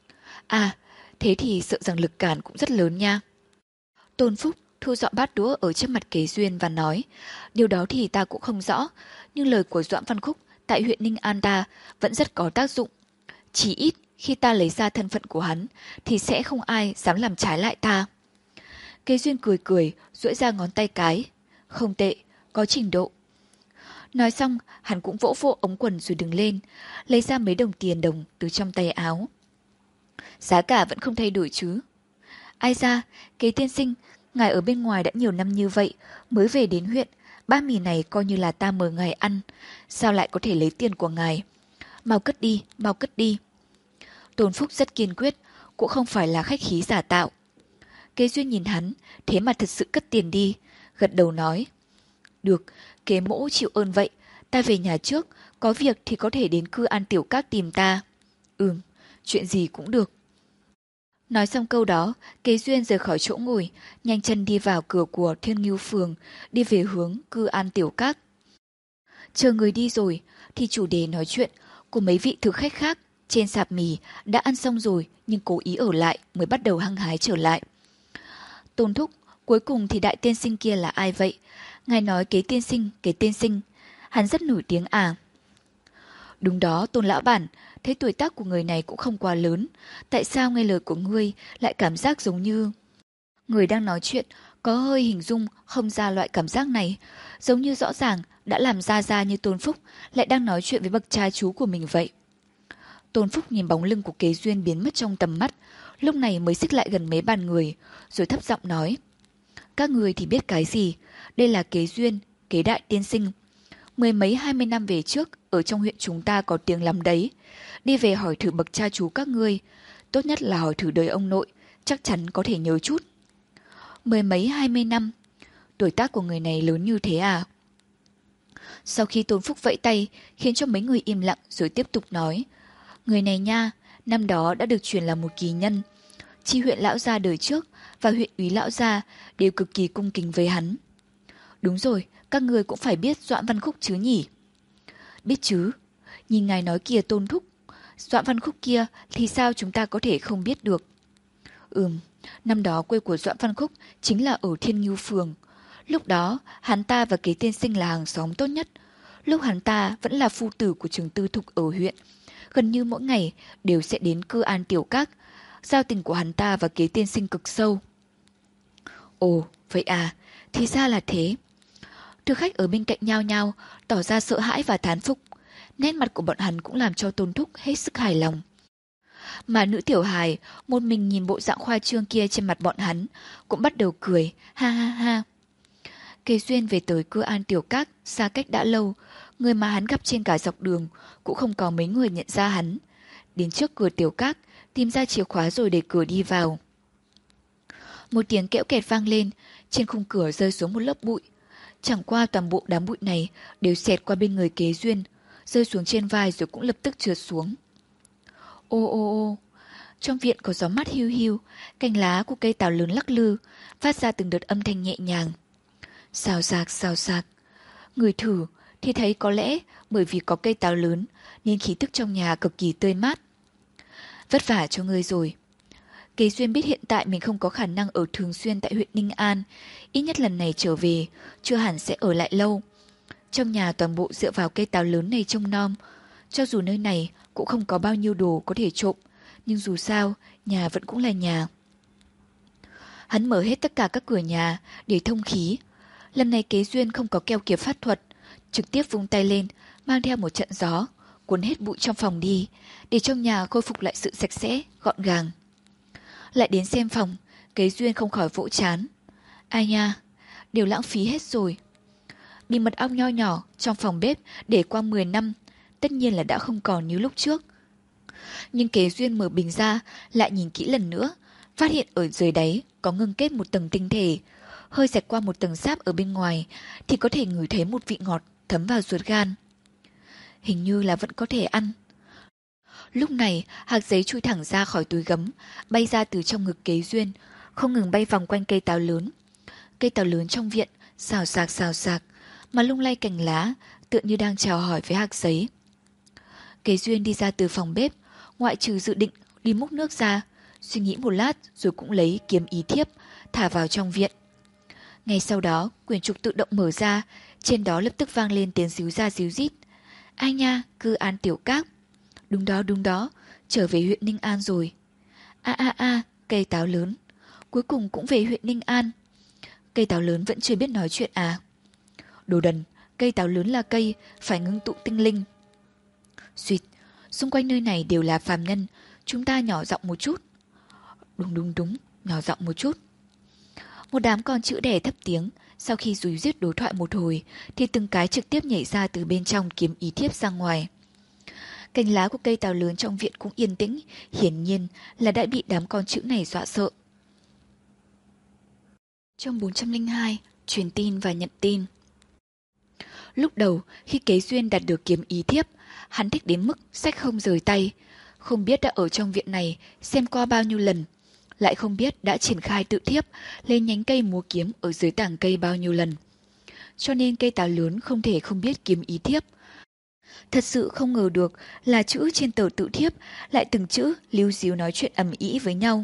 À, thế thì sợ rằng lực cản cũng rất lớn nha. Tôn Phúc thu dọn bát đũa ở trước mặt Kế Duyên và nói, điều đó thì ta cũng không rõ, nhưng lời của Doãn Văn Khúc tại huyện Ninh An ta vẫn rất có tác dụng. Chỉ ít khi ta lấy ra thân phận của hắn thì sẽ không ai dám làm trái lại ta. Kế Duyên cười cười, duỗi ra ngón tay cái. Không tệ, có trình độ. Nói xong, hắn cũng vỗ vỗ ống quần rồi đứng lên, lấy ra mấy đồng tiền đồng từ trong tay áo. Giá cả vẫn không thay đổi chứ? Ai ra, Kế tiên sinh, ngài ở bên ngoài đã nhiều năm như vậy, mới về đến huyện, bát mì này coi như là ta mời ngài ăn, sao lại có thể lấy tiền của ngài? Mau cất đi, mau cất đi. Tôn Phúc rất kiên quyết, cũng không phải là khách khí giả tạo. Kế Duyên nhìn hắn, thế mà thật sự cất tiền đi, gật đầu nói. Được, Kế mỗ chịu ơn vậy, ta về nhà trước, có việc thì có thể đến Cư An Tiểu Các tìm ta. Ừm, chuyện gì cũng được. Nói xong câu đó, Kế Duyên rời khỏi chỗ ngồi, nhanh chân đi vào cửa của Thiên Ngưu Phường, đi về hướng Cư An Tiểu Các. Chờ người đi rồi, thì chủ đề nói chuyện của mấy vị thực khách khác trên sạp mì đã ăn xong rồi nhưng cố ý ở lại mới bắt đầu hăng hái trở lại. Tôn Thúc, cuối cùng thì đại tiên sinh kia là ai vậy? Ngài nói Kế tiên sinh, Kế tiên sinh, hắn rất nổi tiếng à? Đúng đó, Tôn lão bản, thấy tuổi tác của người này cũng không quá lớn, tại sao nghe lời của ngươi lại cảm giác giống như... Người đang nói chuyện có hơi hình dung không ra loại cảm giác này, giống như rõ ràng đã làm ra ra như Tôn Phúc lại đang nói chuyện với bậc cha chú của mình vậy. Tôn Phúc nhìn bóng lưng của Kế Duyên biến mất trong tầm mắt, lúc này mới xích lại gần mấy bàn người, rồi thấp giọng nói. Các người thì biết cái gì, đây là Kế Duyên, Kế đại tiên sinh. Mười mấy hai mươi năm về trước, ở trong huyện chúng ta có tiếng lắm đấy. Đi về hỏi thử bậc cha chú các ngươi, tốt nhất là hỏi thử đời ông nội, chắc chắn có thể nhớ chút. Mười mấy hai mươi năm, tuổi tác của người này lớn như thế à? Sau khi Tôn Phúc vẫy tay, khiến cho mấy người im lặng rồi tiếp tục nói. Người này nha, năm đó đã được truyền là một kỳ nhân. Chi huyện lão gia đời trước và huyện úy lão gia đều cực kỳ cung kính với hắn. Đúng rồi, các người cũng phải biết Doãn Văn Khúc chứ nhỉ? Biết chứ, nhìn ngài nói kìa Tôn Thúc, Doãn Văn Khúc kia thì sao chúng ta có thể không biết được? Ừm, năm đó quê của Doãn Văn Khúc chính là ở Thiên Ngưu Phường. Lúc đó, hắn ta và Kế tiên sinh là hàng xóm tốt nhất. Lúc hắn ta vẫn là phu tử của trường tư thục ở huyện. Gần như mỗi ngày đều sẽ đến Cư An Tiểu Các. Giao tình của hắn ta và Kế tiên sinh cực sâu. Ồ, vậy à, thì ra là thế. Thực khách ở bên cạnh nhao nhao, tỏ ra sợ hãi và thán phục. Nét mặt của bọn hắn cũng làm cho Tôn Thúc hết sức hài lòng. Mà nữ tiểu hài, một mình nhìn bộ dạng khoa trương kia trên mặt bọn hắn, cũng bắt đầu cười, ha ha ha. Kế Duyên về tới Cư An Tiểu Các, xa cách đã lâu, người mà hắn gặp trên cả dọc đường, cũng không có mấy người nhận ra hắn. Đến trước cửa Tiểu Các, tìm ra chìa khóa rồi để cửa đi vào. Một tiếng kẽo kẹt vang lên, trên khung cửa rơi xuống một lớp bụi. Chẳng qua toàn bộ đám bụi này đều xẹt qua bên người Kế Duyên, rơi xuống trên vai rồi cũng lập tức trượt xuống. Ô ô ô, trong viện có gió mát hiu hiu, cành lá của cây táo lớn lắc lư, phát ra từng đợt âm thanh nhẹ nhàng. Xào xạc xào xạc. Người thử thì thấy có lẽ bởi vì có cây táo lớn nên khí thức trong nhà cực kỳ tươi mát. Vất vả cho ngươi rồi. Kế Duyên biết hiện tại mình không có khả năng ở thường xuyên tại huyện Ninh An, ít nhất lần này trở về, chưa hẳn sẽ ở lại lâu. Trong nhà toàn bộ dựa vào cây táo lớn này trông nom, cho dù nơi này cũng không có bao nhiêu đồ có thể trộm, nhưng dù sao, nhà vẫn cũng là nhà. Hắn mở hết tất cả các cửa nhà để thông khí. Lần này Kế Duyên không có keo kiệt pháp thuật, trực tiếp vung tay lên, mang theo một trận gió, cuốn hết bụi trong phòng đi, để trong nhà khôi phục lại sự sạch sẽ, gọn gàng. Lại đến xem phòng, Kế Duyên không khỏi vỗ chán. Ai nha, đều lãng phí hết rồi. Bị mật ong nho nhỏ trong phòng bếp để qua mười năm, tất nhiên là đã không còn như lúc trước. Nhưng Kế Duyên mở bình ra, lại nhìn kỹ lần nữa, phát hiện ở dưới đáy có ngưng kết một tầng tinh thể. Hơi xẹt qua một tầng sáp ở bên ngoài thì có thể ngửi thấy một vị ngọt thấm vào ruột gan. Hình như là vẫn có thể ăn. Lúc này, hạt giấy chui thẳng ra khỏi túi gấm, bay ra từ trong ngực Kế Duyên, không ngừng bay vòng quanh cây táo lớn. Cây táo lớn trong viện, xào xạc xào xạc, mà lung lay cành lá, tựa như đang chào hỏi với hạt giấy. Kế Duyên đi ra từ phòng bếp, ngoại trừ dự định đi múc nước ra, suy nghĩ một lát rồi cũng lấy kiếm ý thiếp, thả vào trong viện. Ngay sau đó, quyển trục tự động mở ra, trên đó lập tức vang lên tiếng ríu ra ríu rít. Ai nha, Cư An Tiểu Các. Đúng đó, đúng đó, trở về huyện Ninh An rồi. A a a, cây táo lớn. Cuối cùng cũng về huyện Ninh An. Cây táo lớn vẫn chưa biết nói chuyện à? Đồ đần, cây táo lớn là cây, phải ngưng tụ tinh linh. Xuyệt, xung quanh nơi này đều là phàm nhân, chúng ta nhỏ giọng một chút. Đúng đúng đúng, nhỏ giọng một chút. Một đám con chữ đẻ thấp tiếng, sau khi rúi rít đối thoại một hồi, thì từng cái trực tiếp nhảy ra từ bên trong kiếm ý thiếp ra ngoài. Cành lá của cây táo lớn trong viện cũng yên tĩnh, hiển nhiên là đã bị đám con chữ này dọa sợ. Trong bốn trăm lẻ hai, truyền tin và nhận tin. Lúc đầu, khi Kế Duyên đạt được kiếm ý thiếp, hắn thích đến mức xách không rời tay. Không biết đã ở trong viện này xem qua bao nhiêu lần, lại không biết đã triển khai tự thiếp lên nhánh cây múa kiếm ở dưới tảng cây bao nhiêu lần. Cho nên cây táo lớn không thể không biết kiếm ý thiếp. Thật sự không ngờ được là chữ trên tờ tự thiếp lại từng chữ líu díu nói chuyện ầm ĩ với nhau.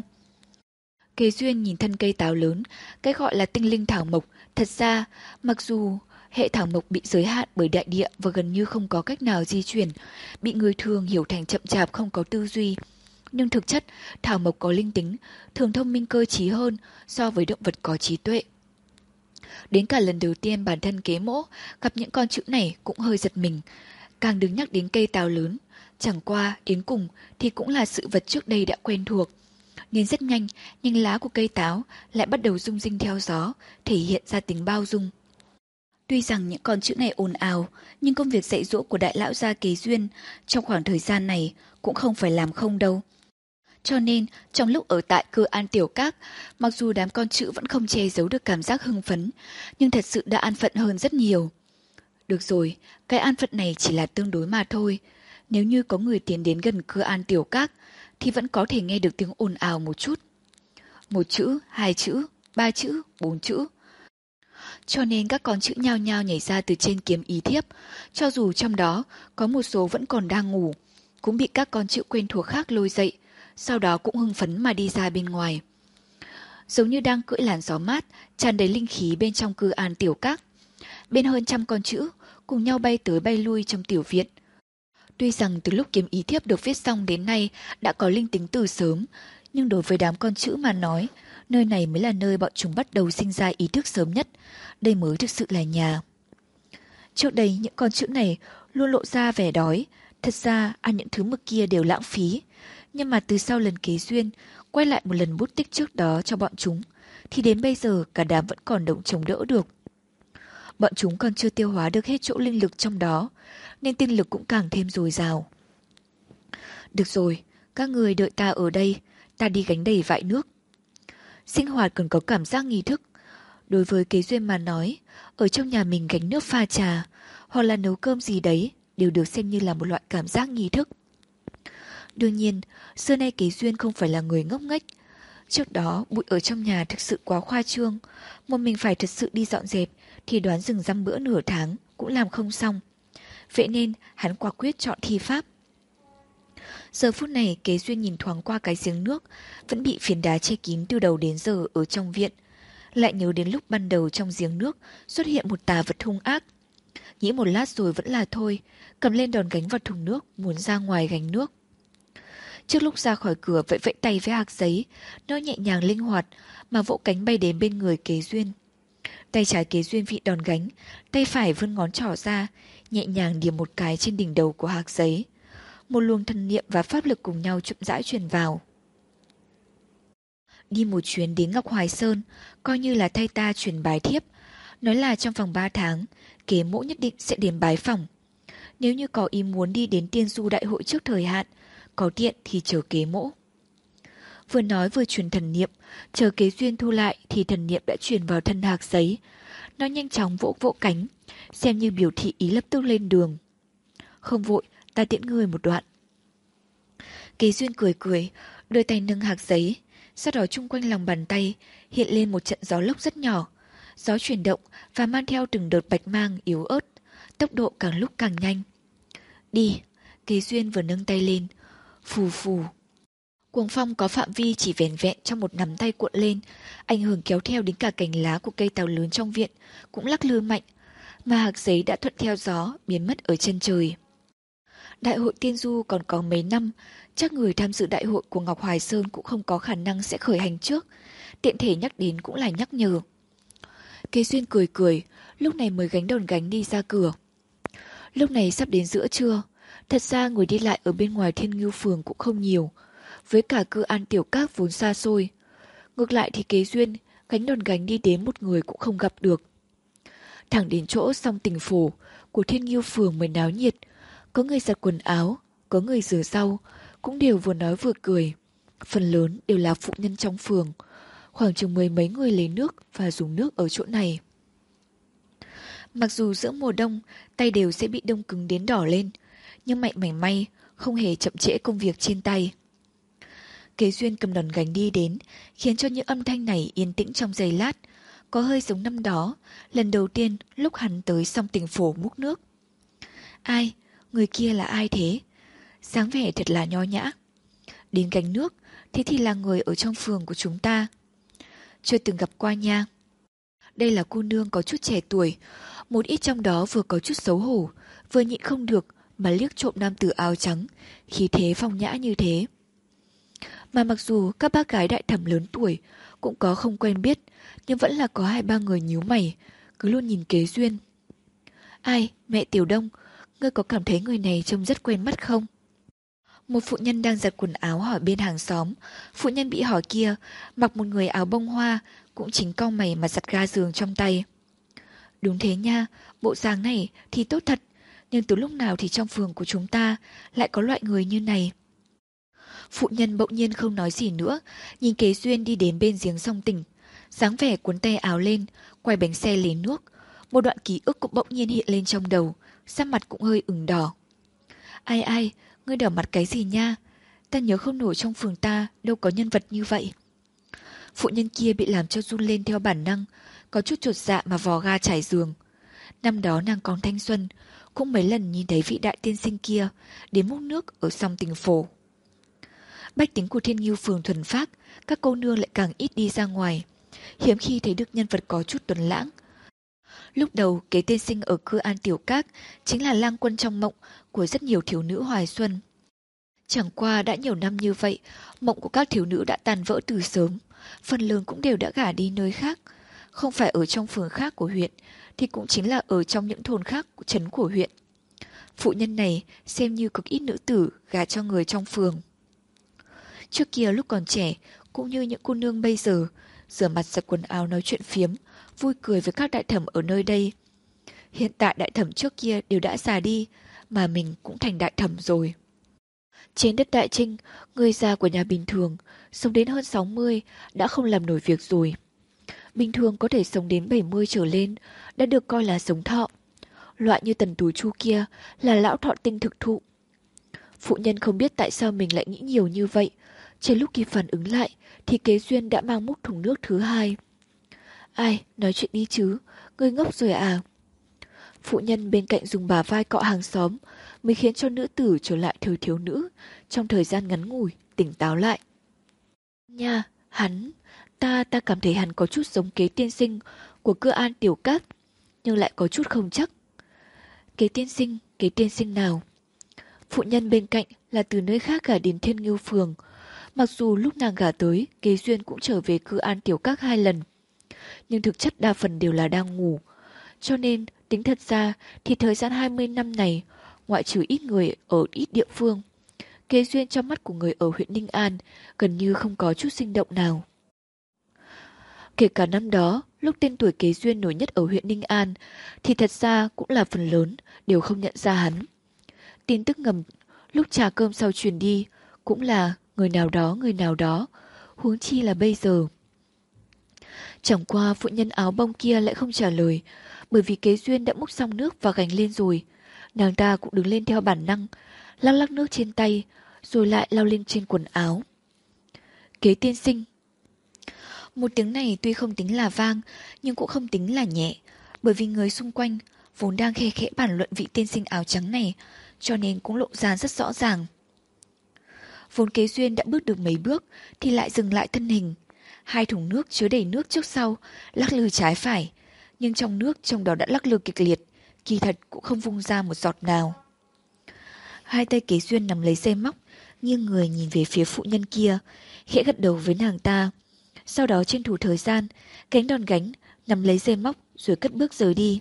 Kế Duyên nhìn thân cây táo lớn, cái gọi là tinh linh thảo mộc, thật ra mặc dù hệ thảo mộc bị giới hạn bởi đại địa và gần như không có cách nào di chuyển, bị người thường hiểu thành chậm chạp không có tư duy. Nhưng thực chất, thảo mộc có linh tính, thường thông minh cơ trí hơn so với động vật có trí tuệ. Đến cả lần đầu tiên bản thân Kế Mỗ gặp những con chữ này cũng hơi giật mình. Càng đừng nhắc đến cây táo lớn, chẳng qua đến cùng thì cũng là sự vật trước đây đã quen thuộc. Nên rất nhanh, nhánh lá của cây táo lại bắt đầu rung rinh theo gió, thể hiện ra tính bao dung. Tuy rằng những con chữ này ồn ào, nhưng công việc dạy dỗ của đại lão gia Kế Duyên trong khoảng thời gian này cũng không phải làm không đâu. Cho nên, trong lúc ở tại Cư An Tiểu Các, mặc dù đám con chữ vẫn không che giấu được cảm giác hưng phấn, nhưng thật sự đã an phận hơn rất nhiều. Được rồi, cái an phận này chỉ là tương đối mà thôi. Nếu như có người tiến đến gần Cư An Tiểu Các, thì vẫn có thể nghe được tiếng ồn ào một chút. Một chữ, hai chữ, ba chữ, bốn chữ. Cho nên các con chữ nhao nhao nhảy ra từ trên kiếm ý thiếp, cho dù trong đó có một số vẫn còn đang ngủ, cũng bị các con chữ quen thuộc khác lôi dậy, sau đó cũng hưng phấn mà đi ra bên ngoài. Giống như đang cưỡi làn gió mát, tràn đầy linh khí bên trong Cư An Tiểu Các. Bên hơn trăm con chữ cùng nhau bay tới bay lui trong tiểu viện. Tuy rằng từ lúc kiếm ý thiếp được viết xong đến nay đã có linh tính từ sớm, nhưng đối với đám con chữ mà nói, nơi này mới là nơi bọn chúng bắt đầu sinh ra ý thức sớm nhất. Đây mới thực sự là nhà. Trước đây những con chữ này luôn lộ ra vẻ đói. Thật ra ăn những thứ mực kia đều lãng phí. Nhưng mà từ sau lần Kế Duyên quay lại một lần bút tích trước đó cho bọn chúng, thì đến bây giờ cả đám vẫn còn động chống đỡ được. Bọn chúng còn chưa tiêu hóa được hết chỗ linh lực trong đó, nên tinh lực cũng càng thêm dồi dào. Được rồi, các người đợi ta ở đây, ta đi gánh đầy vại nước. Sinh hoạt cần có cảm giác nghi thức. Đối với Kế Duyên mà nói, ở trong nhà mình gánh nước pha trà, hoặc là nấu cơm gì đấy, đều được xem như là một loại cảm giác nghi thức. Đương nhiên, xưa nay Kế Duyên không phải là người ngốc nghếch. Trước đó, bụi ở trong nhà thực sự quá khoa trương. Một mình phải thật sự đi dọn dẹp, thì đoán rừng răm bữa nửa tháng cũng làm không xong. Vậy nên, hắn quả quyết chọn thi pháp. Giờ phút này Kế Duyên nhìn thoáng qua cái giếng nước vẫn bị phiến đá che kín từ đầu đến giờ ở trong viện. Lại nhớ đến lúc ban đầu trong giếng nước xuất hiện một tà vật hung ác. Nghĩ một lát rồi vẫn là thôi, cầm lên đòn gánh vào thùng nước muốn ra ngoài gánh nước. Trước lúc ra khỏi cửa vẫy vẫy tay với hạc giấy, nó nhẹ nhàng linh hoạt mà vỗ cánh bay đến bên người Kế Duyên. Tay trái Kế Duyên vị đòn gánh, tay phải vươn ngón trỏ ra, nhẹ nhàng điểm một cái trên đỉnh đầu của hạc giấy. Một luồng thần niệm và pháp lực cùng nhau chậm rãi truyền vào. Đi một chuyến đến Ngọc Hoài Sơn, coi như là thay ta truyền bái thiếp. Nói là trong vòng ba tháng, Kế mỗ nhất định sẽ đến bái phỏng. Nếu như có ý muốn đi đến tiên du đại hội trước thời hạn, có tiện thì chờ Kế mỗ. Vừa nói vừa truyền thần niệm, chờ Kế Duyên thu lại thì thần niệm đã truyền vào thân hạc giấy. Nó nhanh chóng vỗ vỗ cánh, xem như biểu thị ý lập tức lên đường. Không vội, ta tiễn người một đoạn. Kế Duyên cười cười, đôi tay nâng hạc giấy, sau đó chung quanh lòng bàn tay hiện lên một trận gió lốc rất nhỏ. Gió chuyển động và mang theo từng đợt bạch mang yếu ớt, tốc độ càng lúc càng nhanh. Đi, Kế Duyên vừa nâng tay lên, phù phù. Cuồng phong có phạm vi chỉ vẻn vẹn trong một nắm tay cuộn lên, ảnh hưởng kéo theo đến cả cành lá của cây táo lớn trong viện cũng lắc lư mạnh, mà hạc giấy đã thuận theo gió biến mất ở chân trời. Đại hội tiên du còn có mấy năm, chắc người tham dự đại hội của Ngọc Hoài Sơn cũng không có khả năng sẽ khởi hành trước, tiện thể nhắc đến cũng là nhắc nhở. Kế Duyên cười cười, lúc này mới gánh đòn gánh đi ra cửa. Lúc này sắp đến giữa trưa, thật ra người đi lại ở bên ngoài Thiên Ngưu Phường cũng không nhiều, với cả cư An Tiểu Các vốn xa xôi. Ngược lại thì Kế Duyên gánh đòn gánh đi đến một người cũng không gặp được. Thẳng đến chỗ Song Tình Phổ của Thiên Ngưu Phường mới náo nhiệt, có người giặt quần áo, có người rửa rau, cũng đều vừa nói vừa cười. Phần lớn đều là phụ nhân trong phường, khoảng chừng mười mấy người lấy nước và dùng nước ở chỗ này. Mặc dù giữa mùa đông, tay đều sẽ bị đông cứng đến đỏ lên, nhưng mạnh mảy may, không hề chậm trễ công việc trên tay. Kế Duyên cầm đòn gánh đi đến, khiến cho những âm thanh này yên tĩnh trong giây lát, có hơi giống năm đó, lần đầu tiên lúc hắn tới Song Tình Phổ múc nước. Ai? Người kia là ai thế? Dáng vẻ thật là nho nhã. Đến gánh nước, thế thì là người ở trong phường của chúng ta. Chưa từng gặp qua nha. Đây là cô nương có chút trẻ tuổi, một ít trong đó vừa có chút xấu hổ, vừa nhịn không được mà liếc trộm nam tử áo trắng, khí thế phong nhã như thế. Mà mặc dù các bác gái đại thẩm lớn tuổi cũng có không quen biết, nhưng vẫn là có hai ba người nhíu mày, cứ luôn nhìn Kế Duyên. Ai, mẹ Tiểu Đông, ngươi có cảm thấy người này trông rất quen mắt không? Một phụ nhân đang giặt quần áo hỏi bên hàng xóm. Phụ nhân bị hỏi kia mặc một người áo bông hoa, cũng chính cau mày mà giặt ga giường trong tay. Đúng thế nha, bộ dáng này thì tốt thật, nhưng từ lúc nào thì trong phường của chúng ta lại có loại người như này? Phụ nhân bỗng nhiên không nói gì nữa, nhìn Kế Duyên đi đến bên giếng Song Tình, dáng vẻ cuốn tay áo lên, quay bánh xe lấy nước. Một đoạn ký ức cũng bỗng nhiên hiện lên trong đầu, sắc mặt cũng hơi ửng đỏ. Ai ai, ngươi đỏ mặt cái gì nha? Ta nhớ không nổi trong phường ta đâu có nhân vật như vậy. Phụ nhân kia bị làm cho run lên theo bản năng, có chút chột dạ mà vò ga trải giường. Năm đó nàng còn thanh xuân, cũng mấy lần nhìn thấy vị đại tiên sinh kia đến múc nước ở Song Tình Phổ. Bách tính của Thiên Ngưu Phường thuần phác, các cô nương lại càng ít đi ra ngoài, hiếm khi thấy được nhân vật có chút tuấn lãng. Lúc đầu, Kế tiên sinh ở cư An Tiểu Các chính là lang quân trong mộng của rất nhiều thiếu nữ hoài xuân. Chẳng qua đã nhiều năm như vậy, mộng của các thiếu nữ đã tàn vỡ từ sớm, phần lớn cũng đều đã gả đi nơi khác. Không phải ở trong phường khác của huyện, thì cũng chính là ở trong những thôn khác của trấn của huyện. Phụ nhân này xem như cực ít nữ tử gả cho người trong phường. Trước kia lúc còn trẻ, cũng như những cô nương bây giờ, rửa mặt giặt quần áo nói chuyện phiếm, vui cười với các đại thẩm ở nơi đây. Hiện tại đại thẩm trước kia đều đã già đi, mà mình cũng thành đại thẩm rồi. Trên đất Đại Trinh, người già của nhà bình thường, sống đến hơn sáu mươi đã không làm nổi việc rồi. Bình thường có thể sống đến bảy mươi trở lên, đã được coi là sống thọ. Loại như Tần Tú Chu kia là lão thọ tinh thực thụ. Phụ nhân không biết tại sao mình lại nghĩ nhiều như vậy. Trên lúc kịp phản ứng lại, thì Kế Duyên đã mang múc thùng nước thứ hai. Ai, nói chuyện đi chứ, ngươi ngốc rồi à? Phụ nhân bên cạnh dùng bả vai cọ hàng xóm mới khiến cho nữ tử trở lại thời thiếu nữ, trong thời gian ngắn ngủi, tỉnh táo lại. Nha, hắn, ta ta cảm thấy hắn có chút giống Kế tiên sinh của Cưa An Tiểu Các, nhưng lại có chút không chắc. Kế tiên sinh, Kế tiên sinh nào? Phụ nhân bên cạnh là từ nơi khác gả đến Thiên Ngưu Phường. Mặc dù lúc nàng gả tới, Kế Duyên cũng trở về Cưa An Tiểu Các hai lần, nhưng thực chất đa phần đều là đang ngủ. Cho nên, tính thật ra thì thời gian hai mươi năm này, ngoại trừ ít người ở ít địa phương, Kế Duyên trong mắt của người ở huyện Ninh An gần như không có chút sinh động nào. Kể cả năm đó, lúc tên tuổi Kế Duyên nổi nhất ở huyện Ninh An, thì thật ra cũng là phần lớn đều không nhận ra hắn. Tin tức ngầm lúc trà cơm sau truyền đi cũng là người nào đó người nào đó, huống chi là bây giờ. Chẳng qua phụ nhân áo bông kia lại không trả lời, bởi vì Kế Duyên đã múc xong nước và gánh lên rồi. Nàng ta cũng đứng lên theo bản năng, lắc lắc nước trên tay, rồi lại lau lên trên quần áo. Kế tiên sinh. Một tiếng này tuy không tính là vang, nhưng cũng không tính là nhẹ, bởi vì người xung quanh vốn đang khe khẽ bàn luận vị tiên sinh áo trắng này, cho nên cũng lộ ra rất rõ ràng. Vốn Kế Duyên đã bước được mấy bước thì lại dừng lại thân hình. Hai thùng nước chứa đầy nước trước sau, lắc lư trái phải, nhưng trong nước trong đó đã lắc lư kịch liệt, kỳ thật cũng không vung ra một giọt nào. Hai tay Kế Duyên nắm lấy dây móc, nghiêng người nhìn về phía phụ nhân kia, khẽ gật đầu với nàng ta. Sau đó tranh thủ thời gian, gánh đòn gánh, nắm lấy dây móc rồi cất bước rời đi.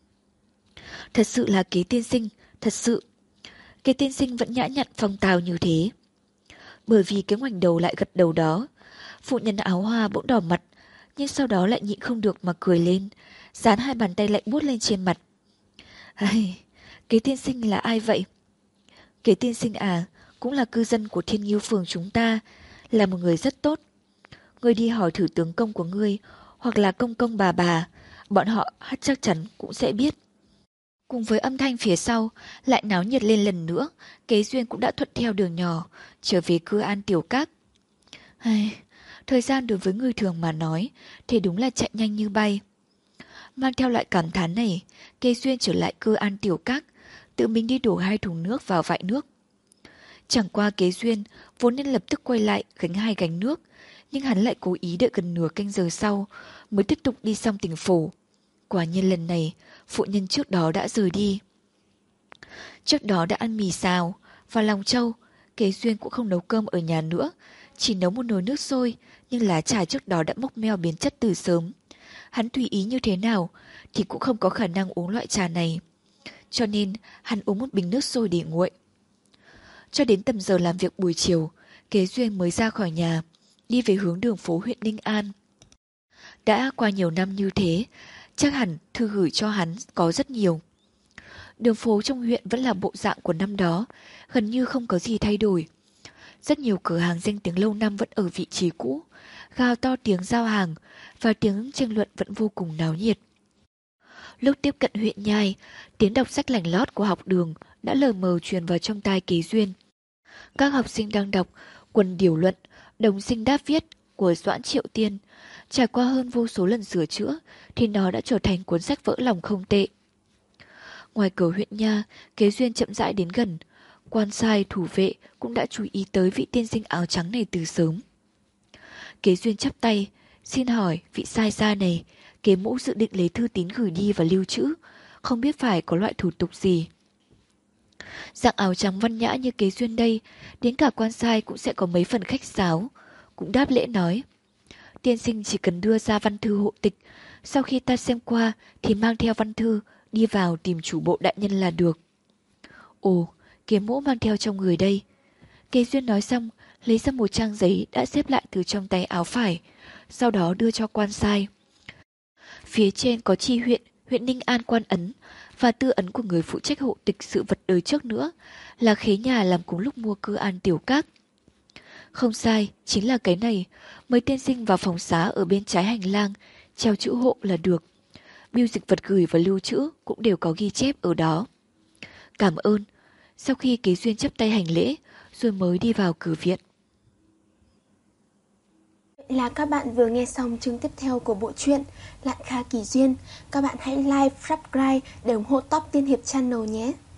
Thật sự là Kế tiên sinh, thật sự. Kế tiên sinh vẫn nhã nhặn phong tào như thế. Bởi vì cái ngoảnh đầu lại gật đầu đó, phụ nhân áo hoa bỗng đỏ mặt, nhưng sau đó lại nhịn không được mà cười lên, dán hai bàn tay lạnh buốt lên trên mặt. Ai, Kế tiên sinh là ai vậy? Kế tiên sinh à, cũng là cư dân của Thiên Ngưu Phường chúng ta, là một người rất tốt. Ngươi đi hỏi thử tướng công của ngươi, hoặc là công công bà bà, bọn họ chắc chắn cũng sẽ biết. Cùng với âm thanh phía sau, lại náo nhiệt lên lần nữa, Kế Duyên cũng đã thuận theo đường nhỏ, trở về Cưa An Tiểu Các. Ai, thời gian đối với người thường mà nói, thì đúng là chạy nhanh như bay. Mang theo lại cảm thán này, Kế Duyên trở lại Cưa An Tiểu Các, tự mình đi đổ hai thùng nước vào vại nước. Chẳng qua Kế Duyên vốn nên lập tức quay lại gánh hai gánh nước, nhưng hắn lại cố ý đợi gần nửa canh giờ sau mới tiếp tục đi xong tỉnh phủ. Quả nhiên lần này, phụ nhân trước đó đã rời đi. Trước đó đã ăn mì xào và lòng trâu, Kế Duyên cũng không nấu cơm ở nhà nữa, chỉ nấu một nồi nước sôi, nhưng lá trà trước đó đã mốc meo biến chất từ sớm. Hắn tùy ý như thế nào thì cũng không có khả năng uống loại trà này, cho nên hắn uống một bình nước sôi để nguội. Cho đến tầm giờ làm việc buổi chiều, Kế Duyên mới ra khỏi nhà, đi về hướng đường phố huyện Ninh An. Đã qua nhiều năm như thế, chắc hẳn thư gửi cho hắn có rất nhiều. Đường phố trong huyện vẫn là bộ dạng của năm đó, gần như không có gì thay đổi. Rất nhiều cửa hàng danh tiếng lâu năm vẫn ở vị trí cũ, gào to tiếng giao hàng và tiếng tranh luận vẫn vô cùng náo nhiệt. Lúc tiếp cận huyện Nhai, tiếng đọc sách lành lót của học đường đã lờ mờ truyền vào trong tai Kế Duyên. Các học sinh đang đọc Quần Điều Luận, Đồng Sinh Đáp Viết của Doãn Triệu Tiên. Trải qua hơn vô số lần sửa chữa thì nó đã trở thành cuốn sách vỡ lòng không tệ. Ngoài cửa huyện Nha, Kế Duyên chậm rãi đến gần. Quan sai thủ vệ cũng đã chú ý tới vị tiên sinh áo trắng này từ sớm. Kế Duyên chắp tay, xin hỏi vị sai gia này, Kế mũ dự định lấy thư tín gửi đi và lưu trữ, không biết phải có loại thủ tục gì. Dạng áo trắng văn nhã như Kế Duyên đây, đến cả quan sai cũng sẽ có mấy phần khách sáo, cũng đáp lễ nói. Tiên sinh chỉ cần đưa ra văn thư hộ tịch, sau khi ta xem qua thì mang theo văn thư, đi vào tìm chủ bộ đại nhân là được. Ồ, Kế mũ mang theo trong người đây. Kế Duyên nói xong, lấy ra một trang giấy đã xếp lại từ trong tay áo phải, sau đó đưa cho quan sai. Phía trên có chi huyện, huyện Ninh An quan ấn, và tư ấn của người phụ trách hộ tịch sự vật đời trước nữa, là khế nhà làm cùng lúc mua Cưa An Tiểu Các. Không sai, chính là cái này, mời tiên sinh vào phòng xá ở bên trái hành lang, treo chữ hộ là được. Biêu dịch vật gửi và lưu trữ cũng đều có ghi chép ở đó. Cảm ơn. Sau khi Kế Duyên chắp tay hành lễ, rồi mới đi vào cửa viện. là các bạn vừa nghe xong chương tiếp theo của bộ truyện Lạn Kha Kỳ Duyên. Các bạn hãy like, subscribe để ủng hộ Top Tiên Hiệp Channel nhé.